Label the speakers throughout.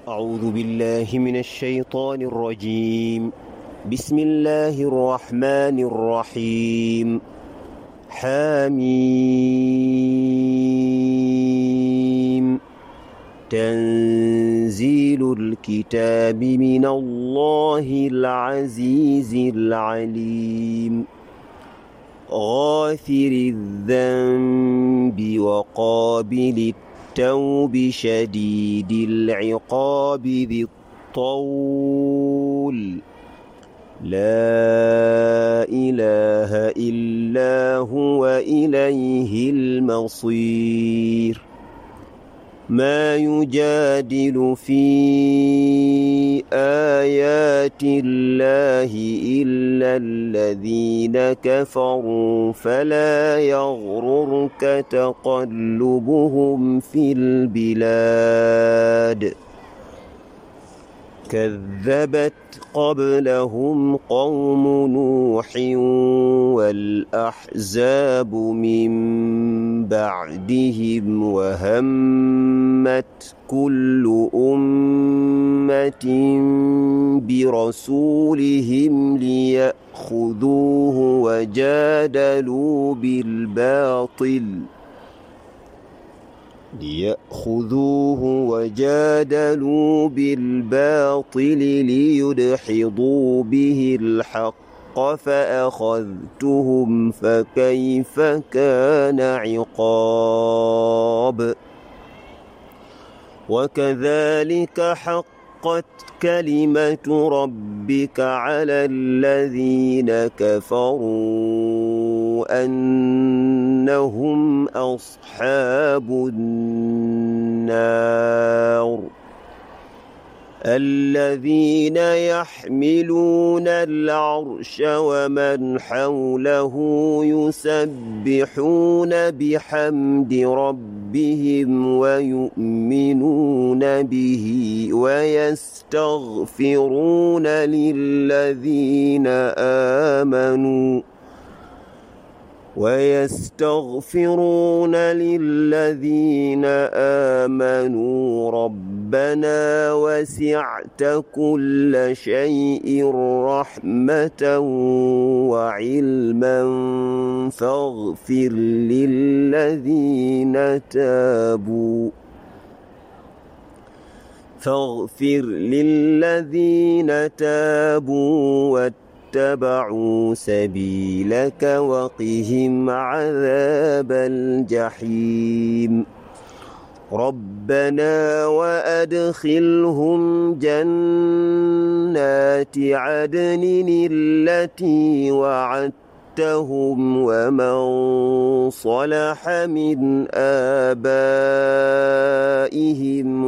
Speaker 1: أعوذ بالله من الشيطان الرجيم. بسم الله الرحمن الرحيم. حميم. تنزيل الكتاب من الله العزيز العليم. غافر الذنب وقابل التوب شديد العقاب ذي الطول. لا إله إلا هو إليه المصير. ما يجادل في آيات الله إلا الذين كفروا فلا يغررك تقلبهم في البلاد. كذبت قبلهم قوم نوح والأحزاب من بعدهم وهمت كل أمة برسولهم ليأخذوه وجادلوا بالباطل ليدحضوا به الحق فأخذتهم فكيف كان عقاب. وكذلك حقت كلمة ربك على الذين كفروا أنهم أصحاب النار. الذين يحملون العرش ومن حوله يسبحون بحمد ربهم ويؤمنون به ويستغفرون للذين آمنوا ربنا وسعت كل شيء رحمة وعلما فاغفر للذين تابوا واتبعوا سبيلك وقهم عذاب الجحيم. ربنا وأدخلهم جنات عدن التي وعدتهم ومن صلح من آبائهم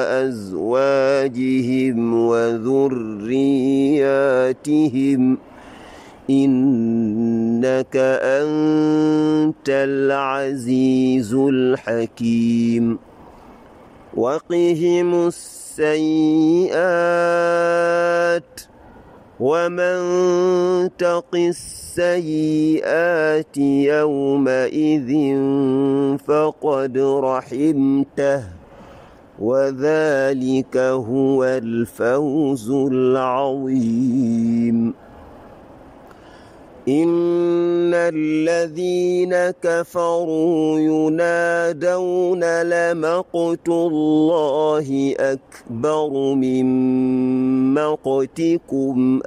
Speaker 1: وأزواجهم وذرياتهم إنك أنت العزيز الحكيم. وقهم السيئات ومن تق السيئات يومئذ فقد رحمته وذلك هو الفوز العظيم. إن الذين كفروا ينادون لمقت الله أكبر من مقتكم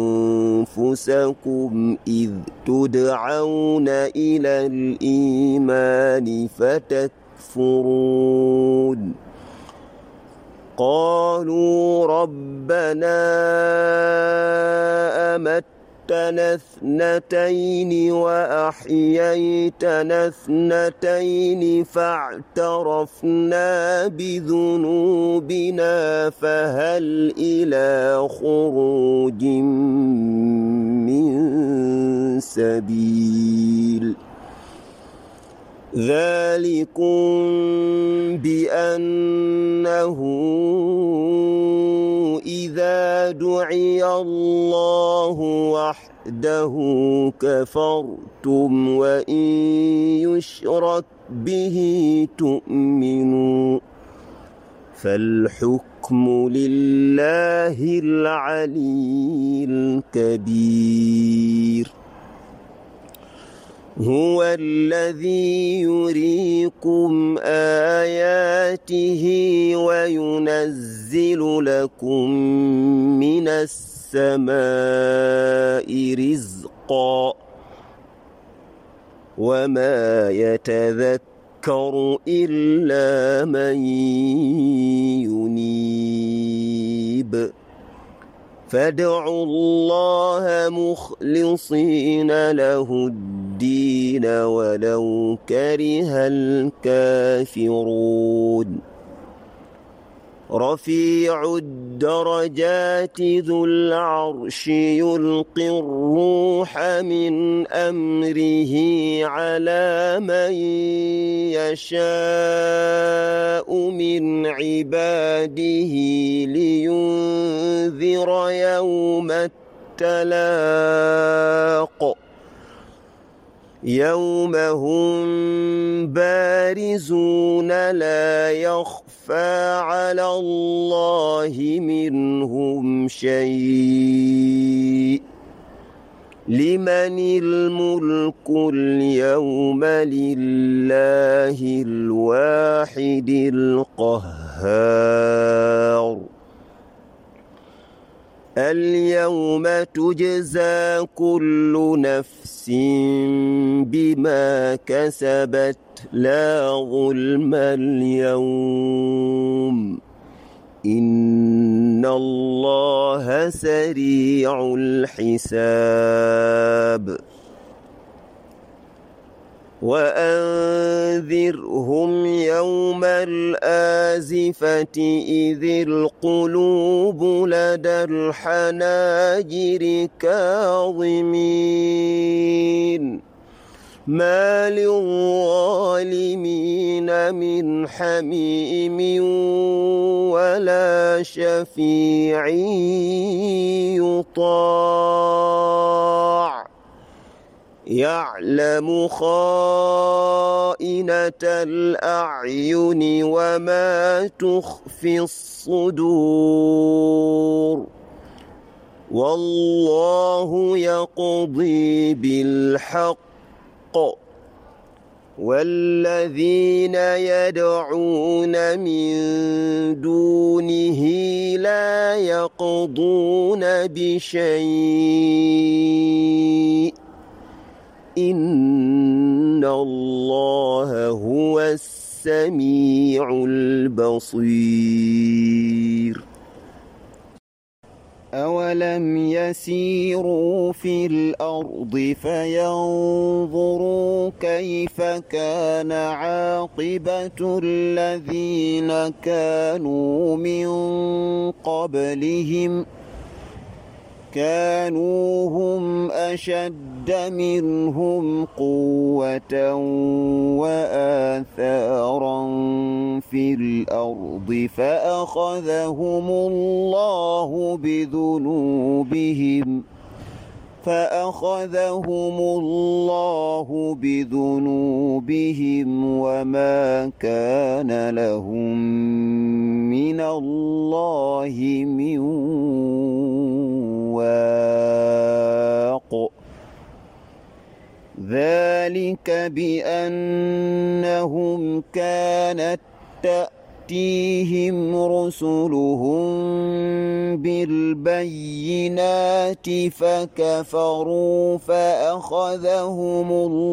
Speaker 1: أنفسكم إذ تدعون إلى الإيمان فتكفرون. قالوا ربنا أمتنا اثنتين وأحييتنا اثنتين فاعترفنا بذنوبنا فهل إلى خروج من سبيل. ذلكم بأنه إذا دعي الله وحده كفرتم وإن يشرك به تؤمنوا فالحكم لله العلي الكبير هو الذي يريكم آياته وينزل لكم من السماء رزقا وما يتذكر إلا من ينيب فادعوا الله مخلصين له الدين ولو كره الكافرون رفيع الدرجات ذو العرش يلقي الروح من أمره على من يشاء من عباده لينذر يوم التلاق يوم هم بارزون لا يخفى على الله منهم شيء لمن الملك اليوم لله الواحد القهار اليوم تجزى كل نفس بما كسبت لا ظلم اليوم إن الله سريع الحساب وأنذرهم يوم الآزفة إذ القلوب لدى الحناجر كاظمين ما للظالمين من حميم ولا شفيع يطاع يعلم خائنة الأعين وما تخفي الصدور والله يقضي بالحق والذين يدعون من دونه لا يقضون بشيء إن الله هو السميع البصير أولم يسيروا في الأرض فينظروا كيف كان عاقبة الذين كانوا من قبلهم كانوا هم أشد منهم قوة وآثارا في الأرض فأخذهم الله بذنوبهم وما كان لهم من الله من واق ذلك بأنهم كانت تأتيهم رسلهم بالبينات فكفروا فأخذهم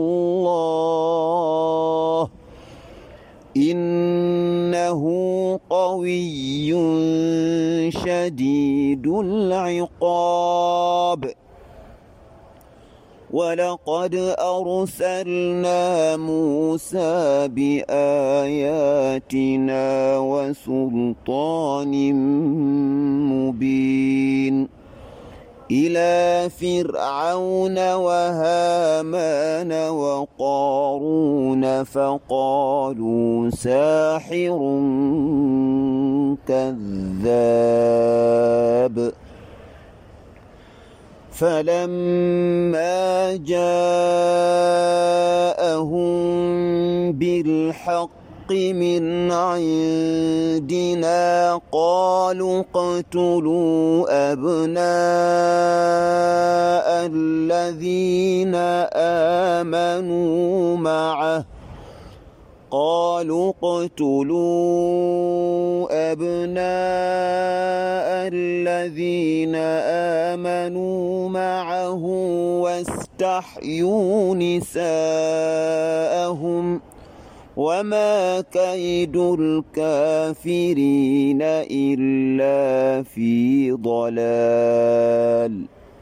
Speaker 1: الله إنه قوي شديد العقاب ولقد أرسلنا موسى بآياتنا وسلطان مبين إلى فرعون وهامان وقارون فقالوا ساحر كذاب فلما جاءهم بالحق من عندنا قالوا اقتلوا أبناء الذين آمنوا معه واستحيوا نساءهم وما كيد الكافرين إلا في ضلال.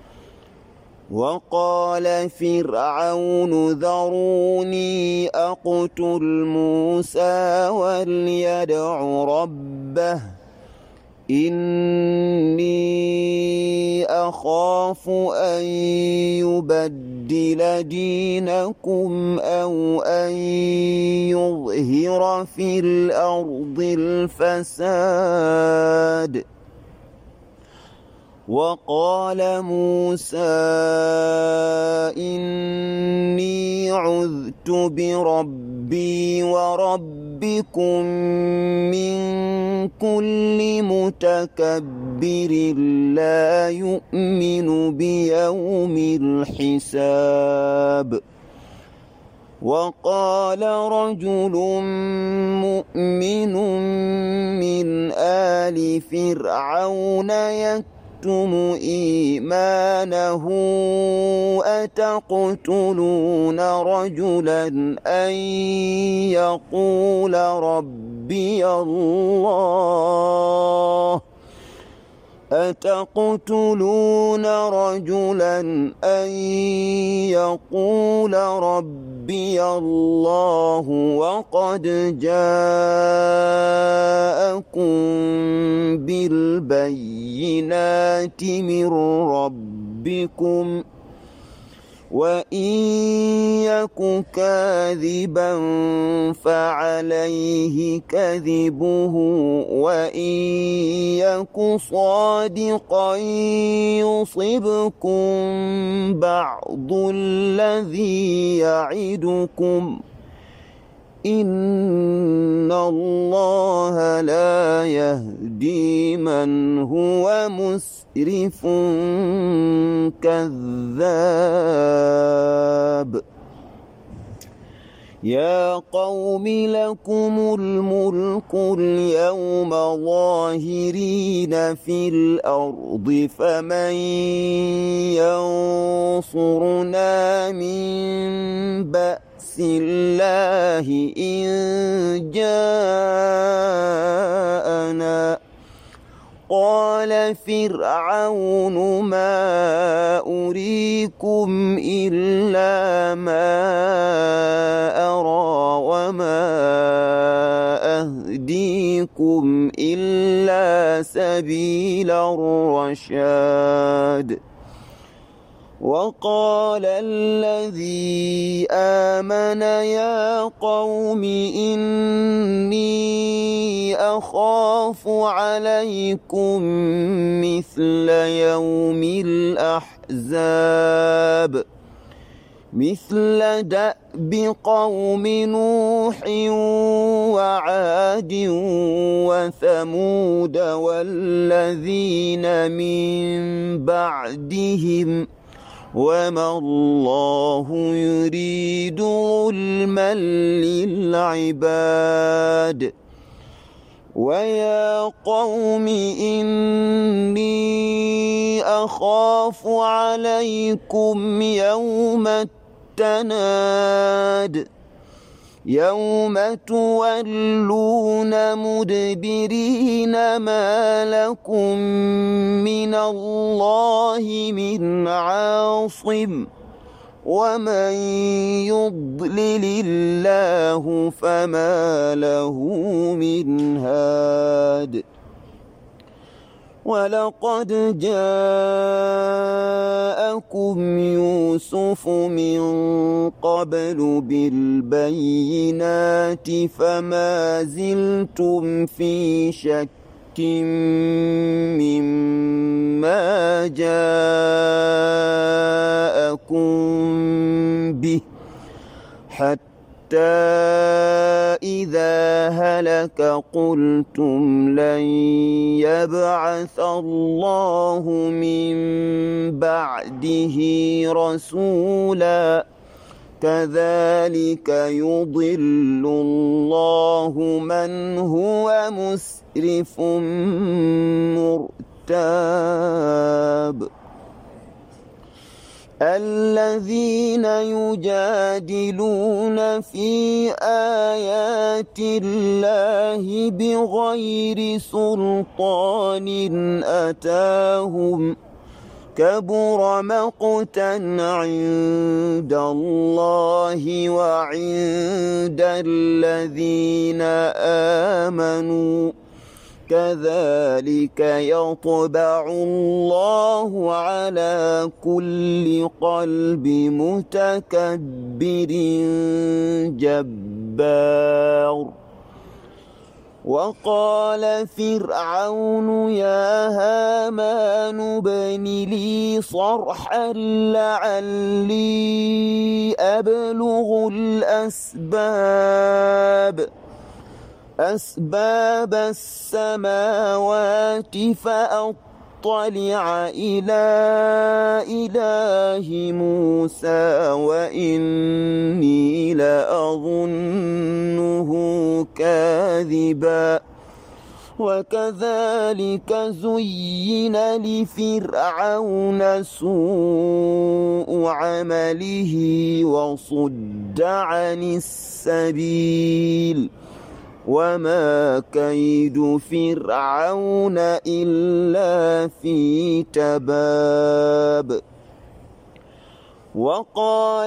Speaker 1: وقال فرعون ذروني أقتل موسى وليدع ربه إني أخاف أن يبدل دينكم أو أن يظهر في الأرض الفساد. وقال موسى إني عذت بربي وربكم من كل متكبر لا يؤمن بيوم الحساب. وقال رجل مؤمن من آل فرعون يكتم إيمانه أتقتلون رجلا أن يقول ربي الله وقد جاءكم بالبينات من ربكم وإن يك كاذبا فعليه كذبه وإن يك صادقا يصبكم بعض الذي يعدكم إن الله لا يهدي من هو مسرف كذاب. يا قوم لكم الملك اليوم ظاهرين في الأرض فمن ينصرنا من بأس الله إن جاءنا. قال فرعون ما أريكم إلا ما أرى وما أهديكم إلا سبيل الرشاد. وقال الذي آمن يا قوم إني أخاف عليكم مثل يوم الأحزاب مثل دأب قوم نوح وعاد وثمود والذين من بعدهم وما الله يريد ظلما للعباد. ويا قوم إني أخاف عليكم يوم التناد يوم تولون مدبرين ما لكم من الله من عاصم ومن يضلل الله فما له من هاد. ولقد جاءكم يوسف من قبل بالبينات فما زلتم في شك مما جاءكم به حتى إذا إنك قلتم لن يبعث الله من بعده رسولا كذلك يضل الله من هو مسرف مرتاب الذين يجادلون في آيات الله بغير سلطان أتاهم كبر مقتا عند الله وعند الذين آمنوا كذلك يطبع الله على كل قلب متكبر جبار وقال فرعون يا هامان ابن لي صرحا لعلي أبلغ أسباب السماوات فأطلع إلى إله موسى وإني لأظنه كاذبا وكذلك زين لفرعون سوء عمله وصد عن السبيل وما كيد فرعون إلا في تباب وقال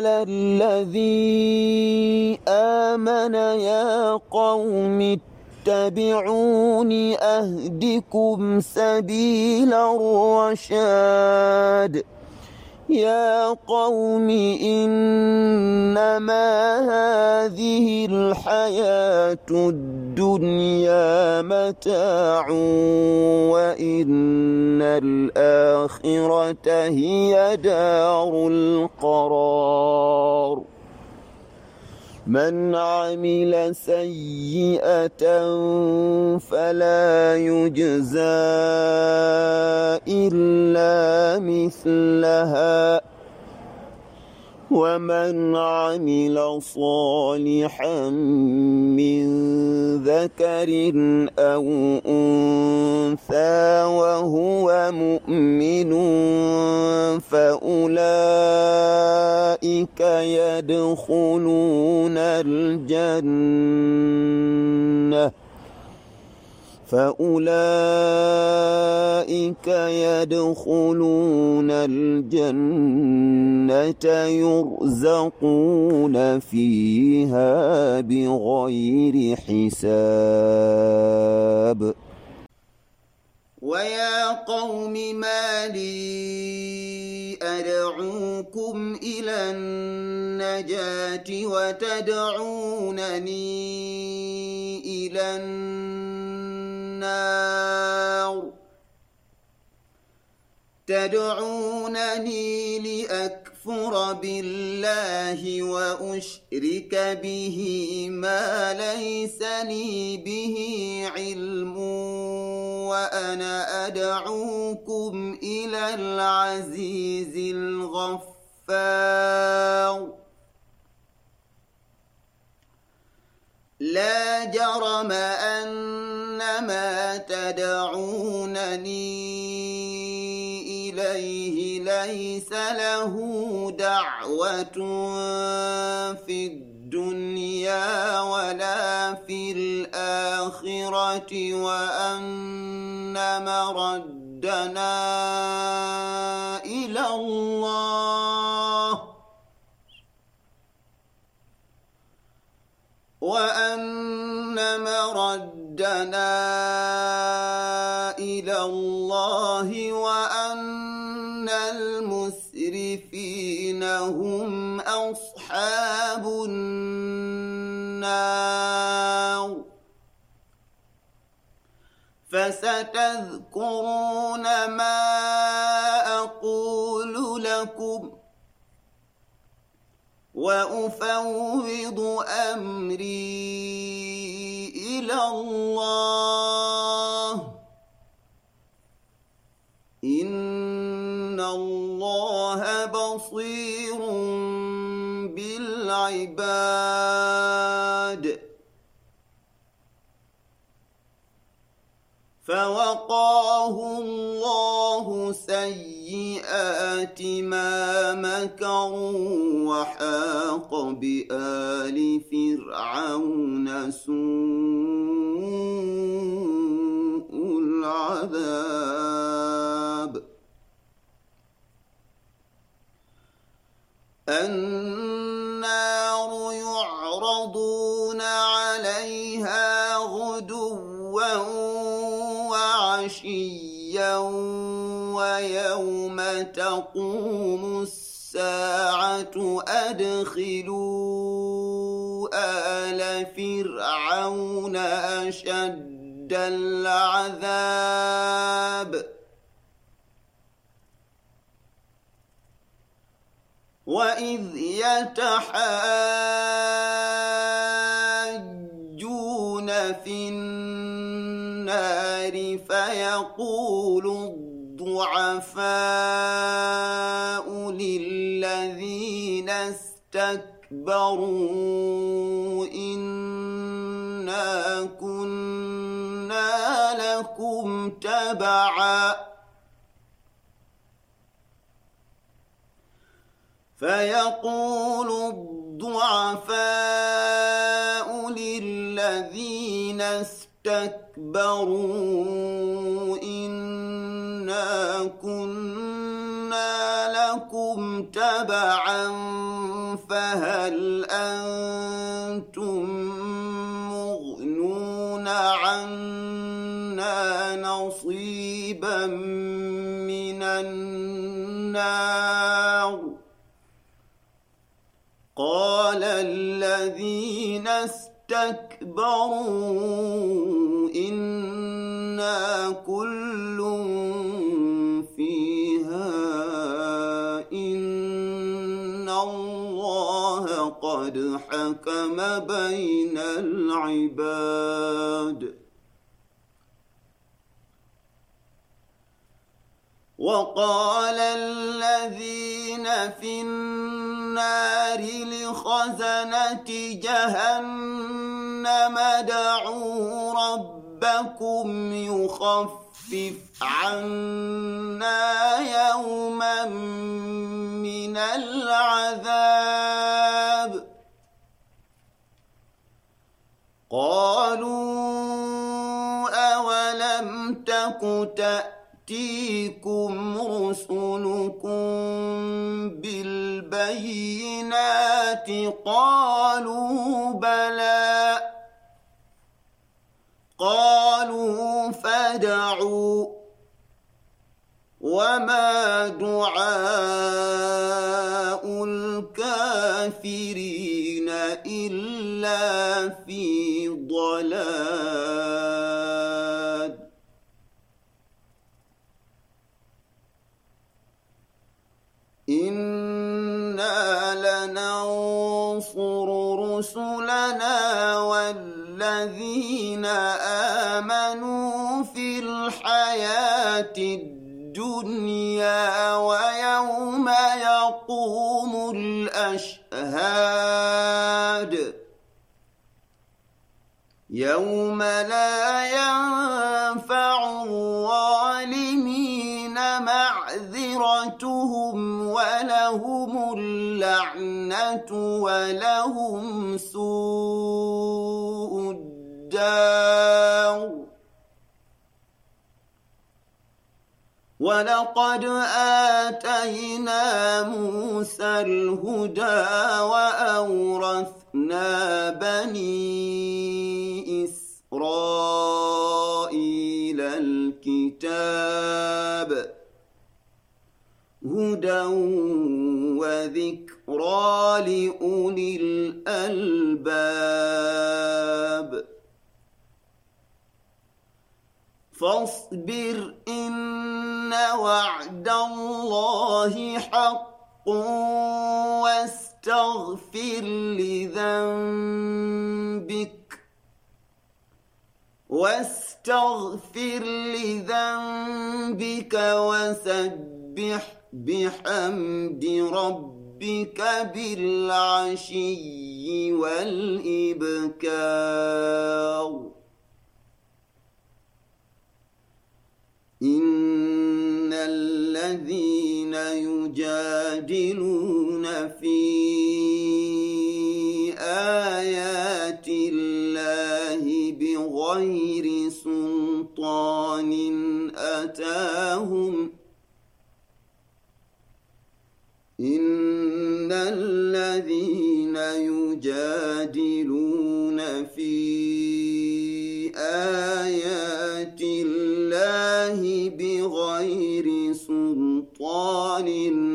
Speaker 1: الذي آمن يا قوم اتبعون أهدكم سبيل الرشاد يا قوم إنما هذه الحياة الدنيا متاع وإن الآخرة هي دار القرار من عمل سيئة فلا يجزى إلا مثلها ومن عمل صالحا من ذكر أو أنثى وهو مؤمن فأولئك يدخلون الجنة يرزقون فيها بغير حساب ويا قوم ما لي أدعوكم إلى النجاة وتدعونني إلى النار تدعونني لأكفر بالله وأشرك به ما ليس لي به علم وأنا أدعوكم إلى العزيز الغفار لا جرم أن ما تدعونني إليه ليس له دعوة في الدنيا ولا في الآخرة وأن مردنا إلى الله وأن المسرفين هم أصحاب النار فستذكرون ما أقول لكم وأفوض أمري إلى الله إن الله بصير بالعباد فوقاه الله سيئات ما مكروا وحاق بآل فرعون سوء العذاب النار يعرضون عليها غدوا وعشيا ويوم تقوم الساعة أدخلوا آل فرعون أشد العذاب وإذ يتحاجون في النار فيقول الضعفاء للذين استكبروا إنا كنا لكم تبعا فيقول الضعفاء للذين استكبروا إنا كنا لكم تبعا فهل أنتم مغنون عنا نصيبا من النار قال الذين استكبروا إنا كل فيها إن الله قد حكم بين العباد وقال الذين في النار لخزنة جهنم ادعوا ربكم يخفف عنا يوما من العذاب قالوا أولم تك تأتيكم رسلكم بالبينات قالوا بلى قالوا فادعوا وما دعاء الكافرين إلا في ضلال إنا لننصر رسلنا والذين آمنوا في الحياة الدنيا ويوم يقوم الأشهاد يوم لا ينفع الظالمين معذرتهم ولهم اللعنة ولهم سوء الدار ولقد آتينا موسى الهدى وأورثنا بني إسرائيل الكتاب هدى وذكرى لأولي الألباب فاصبر إن وعد الله حق واستغفر لذنبك واستغفر لذنبك وسبح بحمد ربك بالعشي والإبكار إن الذين يجادلون في آيات الله بغير سلطان أتاهم إن الذين يجادلون في آيات الله بغير سلطان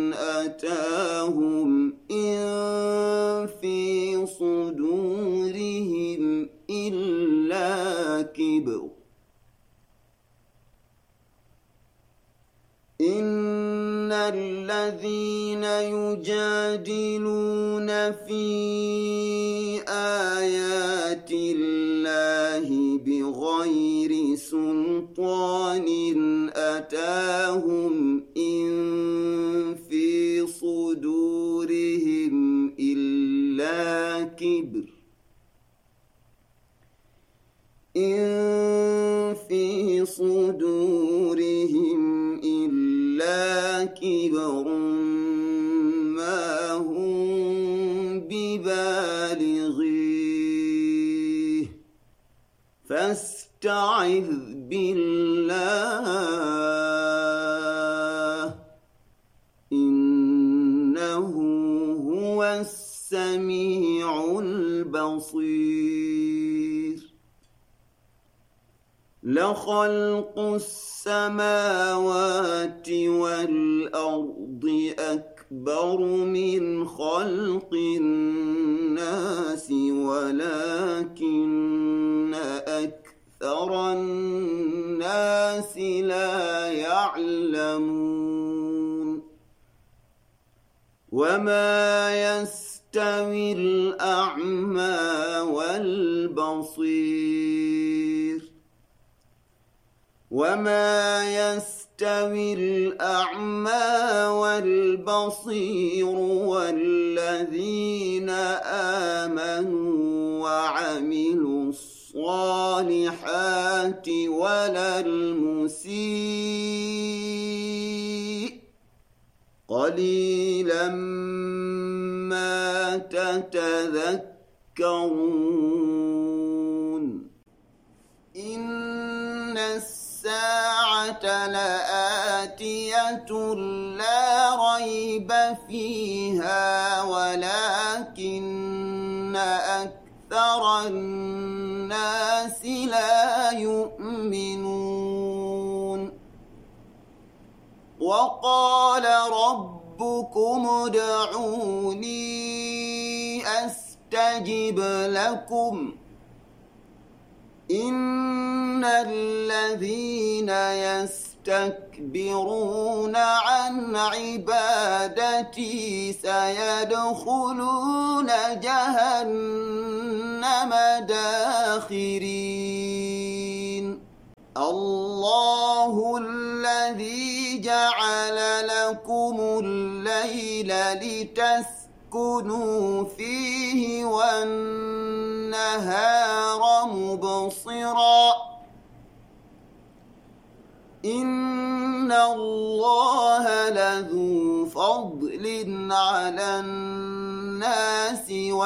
Speaker 1: أتاهم إن في صدورهم إلا كبر إن الذين يجادلون في آيات الله بغير سلطان أتاهم إن في صدورهم إلا كبر إن في صدورهم إلا كبر ما هم ببالغيه فاستعذ بالله إنه هو السميع البصير لخلق السماوات والأرض أكبر من خلق الناس ولكن أكثر الناس لا يعلمون وما يستوي الأعمى والبصير وما يستوي الأعمى والبصير والذين آمنوا وعملوا الصالحات ولا المسيء قليلا ما تتذكرون إن الساعة لآتية لا ريب فيها ولكن أكثر الناس لا يؤمنون وقال ربكم ادعوني أستجب لكم إن الذين يستكبرون عن عبادتي سيدخلون جهنم داخرين الله الذي جعل لكم الليل لتسكنوا فيه والنهار مبصرا إن الله لذو فضل على الناس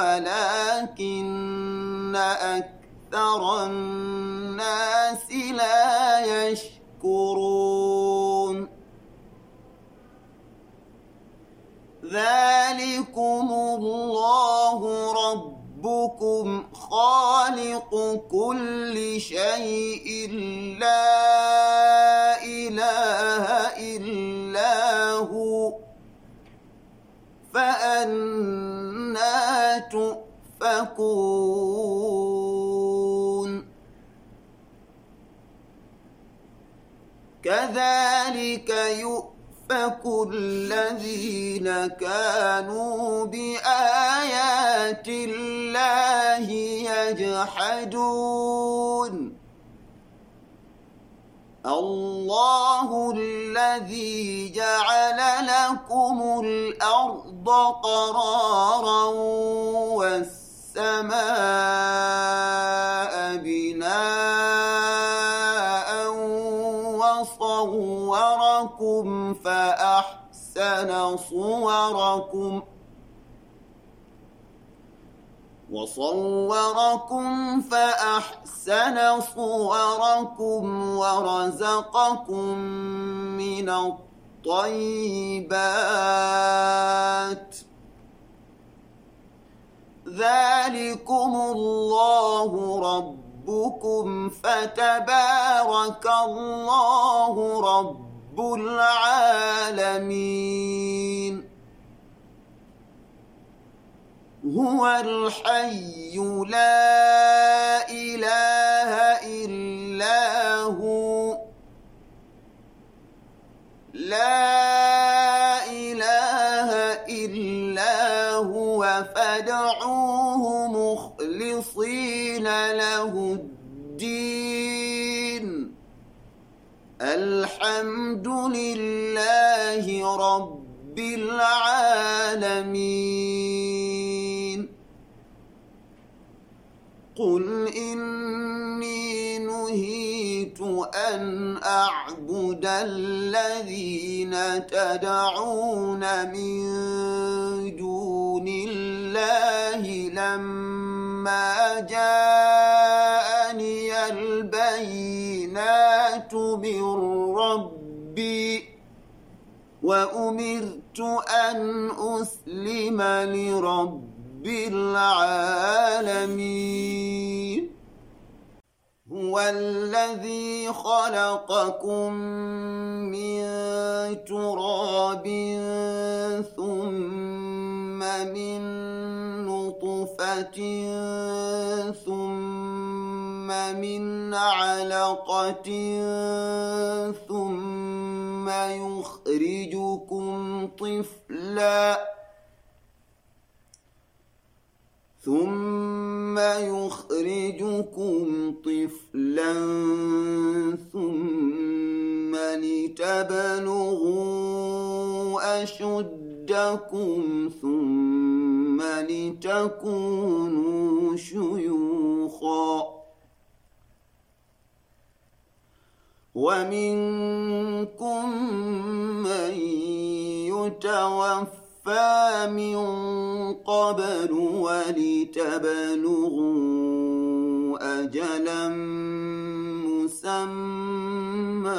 Speaker 1: ولكن أكثر الناس لا يشكرون ذلكم الله ربكم خالق كل شيء لا إله إلا هو فأنى تؤفكون كذلك يؤفك الذين كانوا بآيات الله يجحدون الله الذي جعل لكم الأرض قرارا والسماء بناء وصوركم فأحسن صوركم ورزقكم من الطيبات ذلكم الله ربكم فتبارك الله رب العالمين هو الحي لا إله إلا هو فادعوه مخلصين له الدين الحمد لله رب العالمين قل إني نهيت أن أعبد الذين تدعون من دون الله لما جاءني البينات من ربي وأمرت أن أسلم لرب العالمين هو الذي خلقكم من تراب ثم من نطفة ثم من علقة ثم يخرجكم طفلا ثم لتبلغوا أشدكم ثم لتكونوا شيوخا ومنكم من يتوفى من قبل ولتبلغوا أجلا مسمى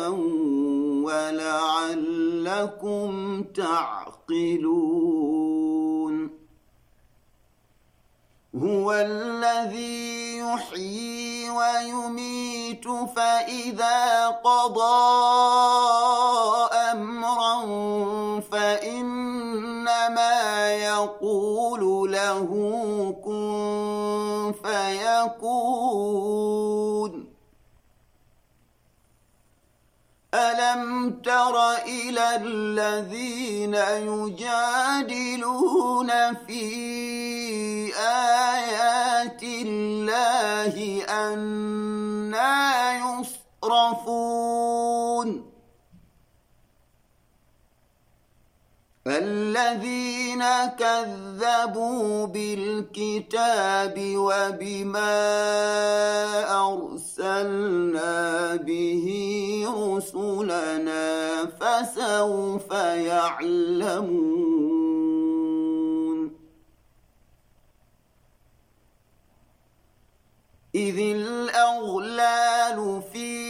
Speaker 1: ولعلكم تعقلون هو الذي يحيي ويميت فإذا قضى أمرا فإنما يقول له كن فيكون ألم تر إلى الذين يجادلون في آيات الله أنى يصرفون الذين كذبوا بالكتاب وبما أرسلنا به رسلنا فسوف يعلمون إذ الأغلال في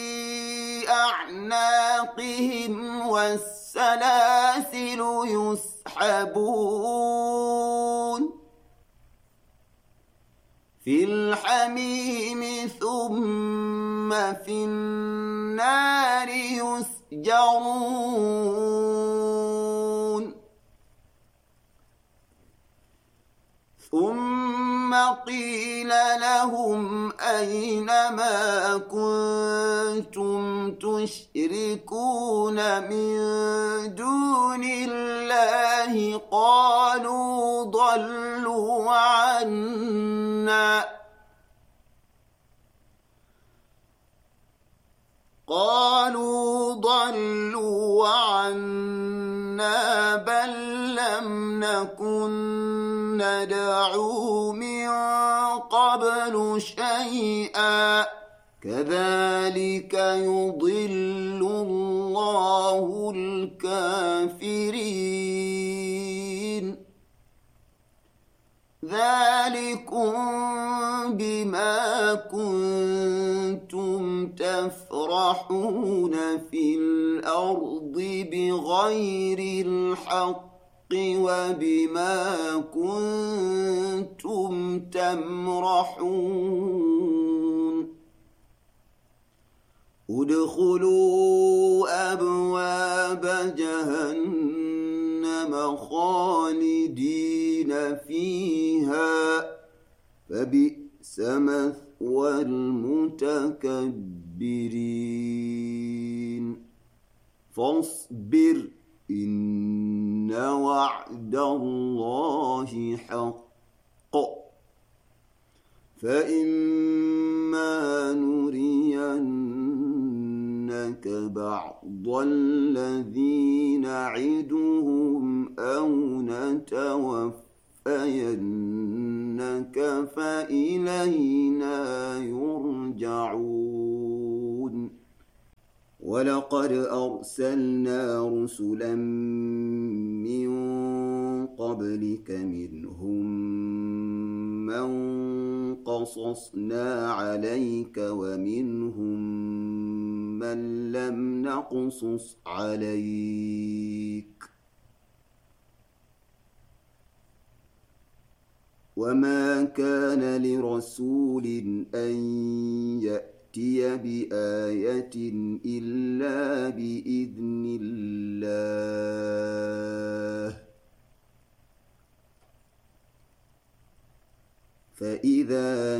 Speaker 1: أعناقهم والسلاسل يسحبون في الحميم ثم في النار يسجرون ثم قيل لهم أين ما كنتم تشركون من دون الله قالوا ضلوا عنا قالوا ضلوا عنا بل لم نكن ندعو من قبل شيئا كذلك يضل الله الكافرين ذلكم بما كنتم تفرحون في الأرض بغير الحق وبما كنتم تمرحون ادخلوا أبواب جهنم خالدين فيها فبئس مثوى المتكبرين فاصبر إن وعد الله حق فإما نرينك بعض الذي نعدهم أو نتوفينك فإلينا يرجعون ولقد أرسلنا رسلا من قبلك منهم من قصصنا عليك ومنهم من لم نقصص عليك وما كان لرسول أن يأتي بآية إلا بإذن الله فإذا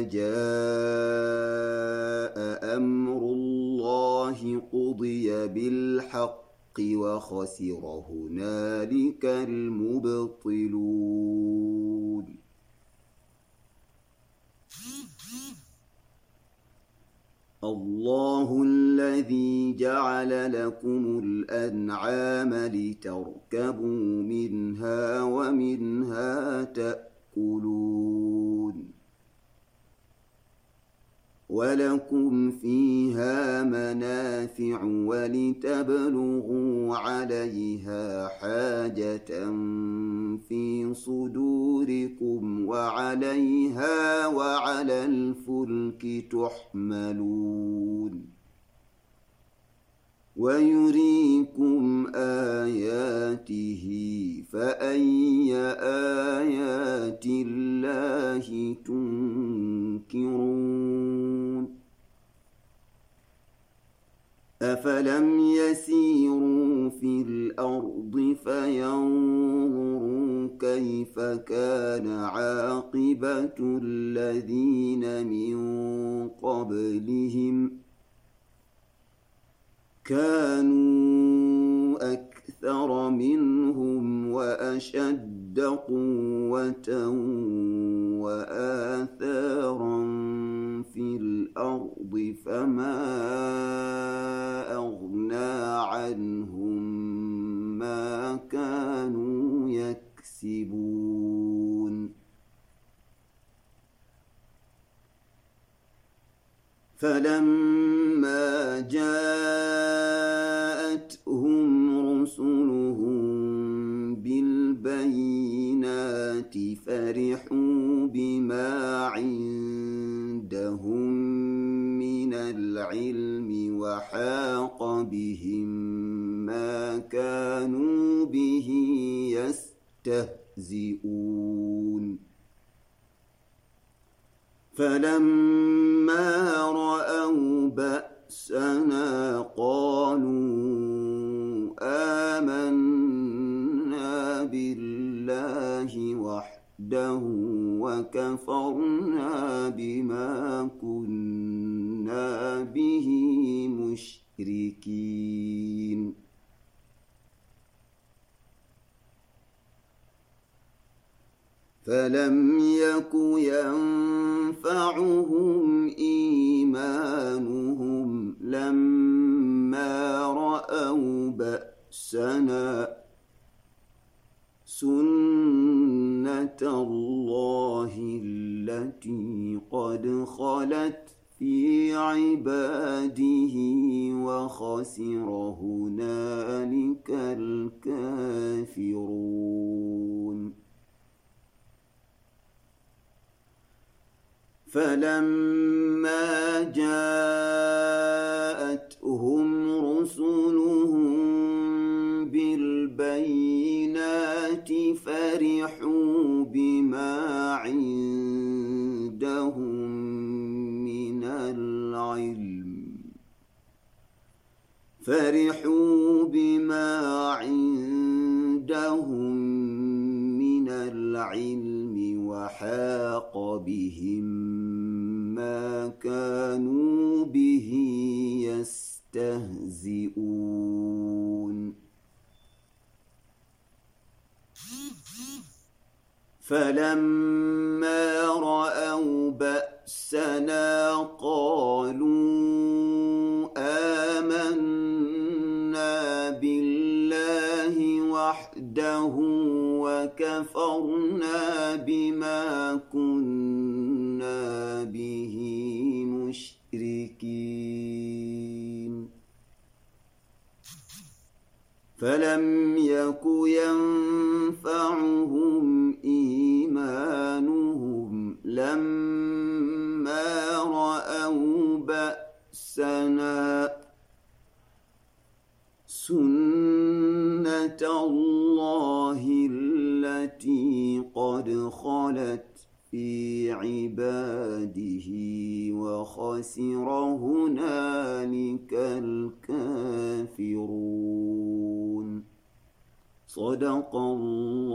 Speaker 1: جاء أمر الله قضي بالحق وخسر هنالك المبطلون الله الذي جعل لكم الأنعام لتركبوا منها ومنها تأكلون ولكم فيها منافع ولتبلغوا عليها حاجة في صدوركم وعليها وعلى الفلك تحملون ويريكم آياته فأي آيات الله تنكرون أفلم يسيروا في الأرض فينظروا كيف كان عاقبة الذين من قبلهم كانوا أكثر منهم وأشد قوة وآثارا في الأرض فما أغنى عنهم ما كانوا يكسبون فلما جاءتهم رسلهم بالبينات فرحوا بما عندهم من العلم وحاق بهم ما كانوا به يستهزئون فلما رأوا بأسنا قالوا آمنا بالله وحده وكفرنا بما كنا به مشركين فلم يك ينفعهم إيمانهم لما رأوا بأسنا سنة الله التي قد خلت في عباده وخسر هنالك الكافرون فلما جاءتهم رسلهم بالبينات فرحوا بما عندهم من العلم وحاق بهم ما كانوا به يستهزئون فلما رأوا بأسنا قالوا آمنا بالله وحده وكفرنا بما كنا به مشركين فلم يك ينفعهم إيمانهم لما رأوا بأسنا سنة الله التي قد خلت في عباده وخسر هنالك الكافرون صدق الله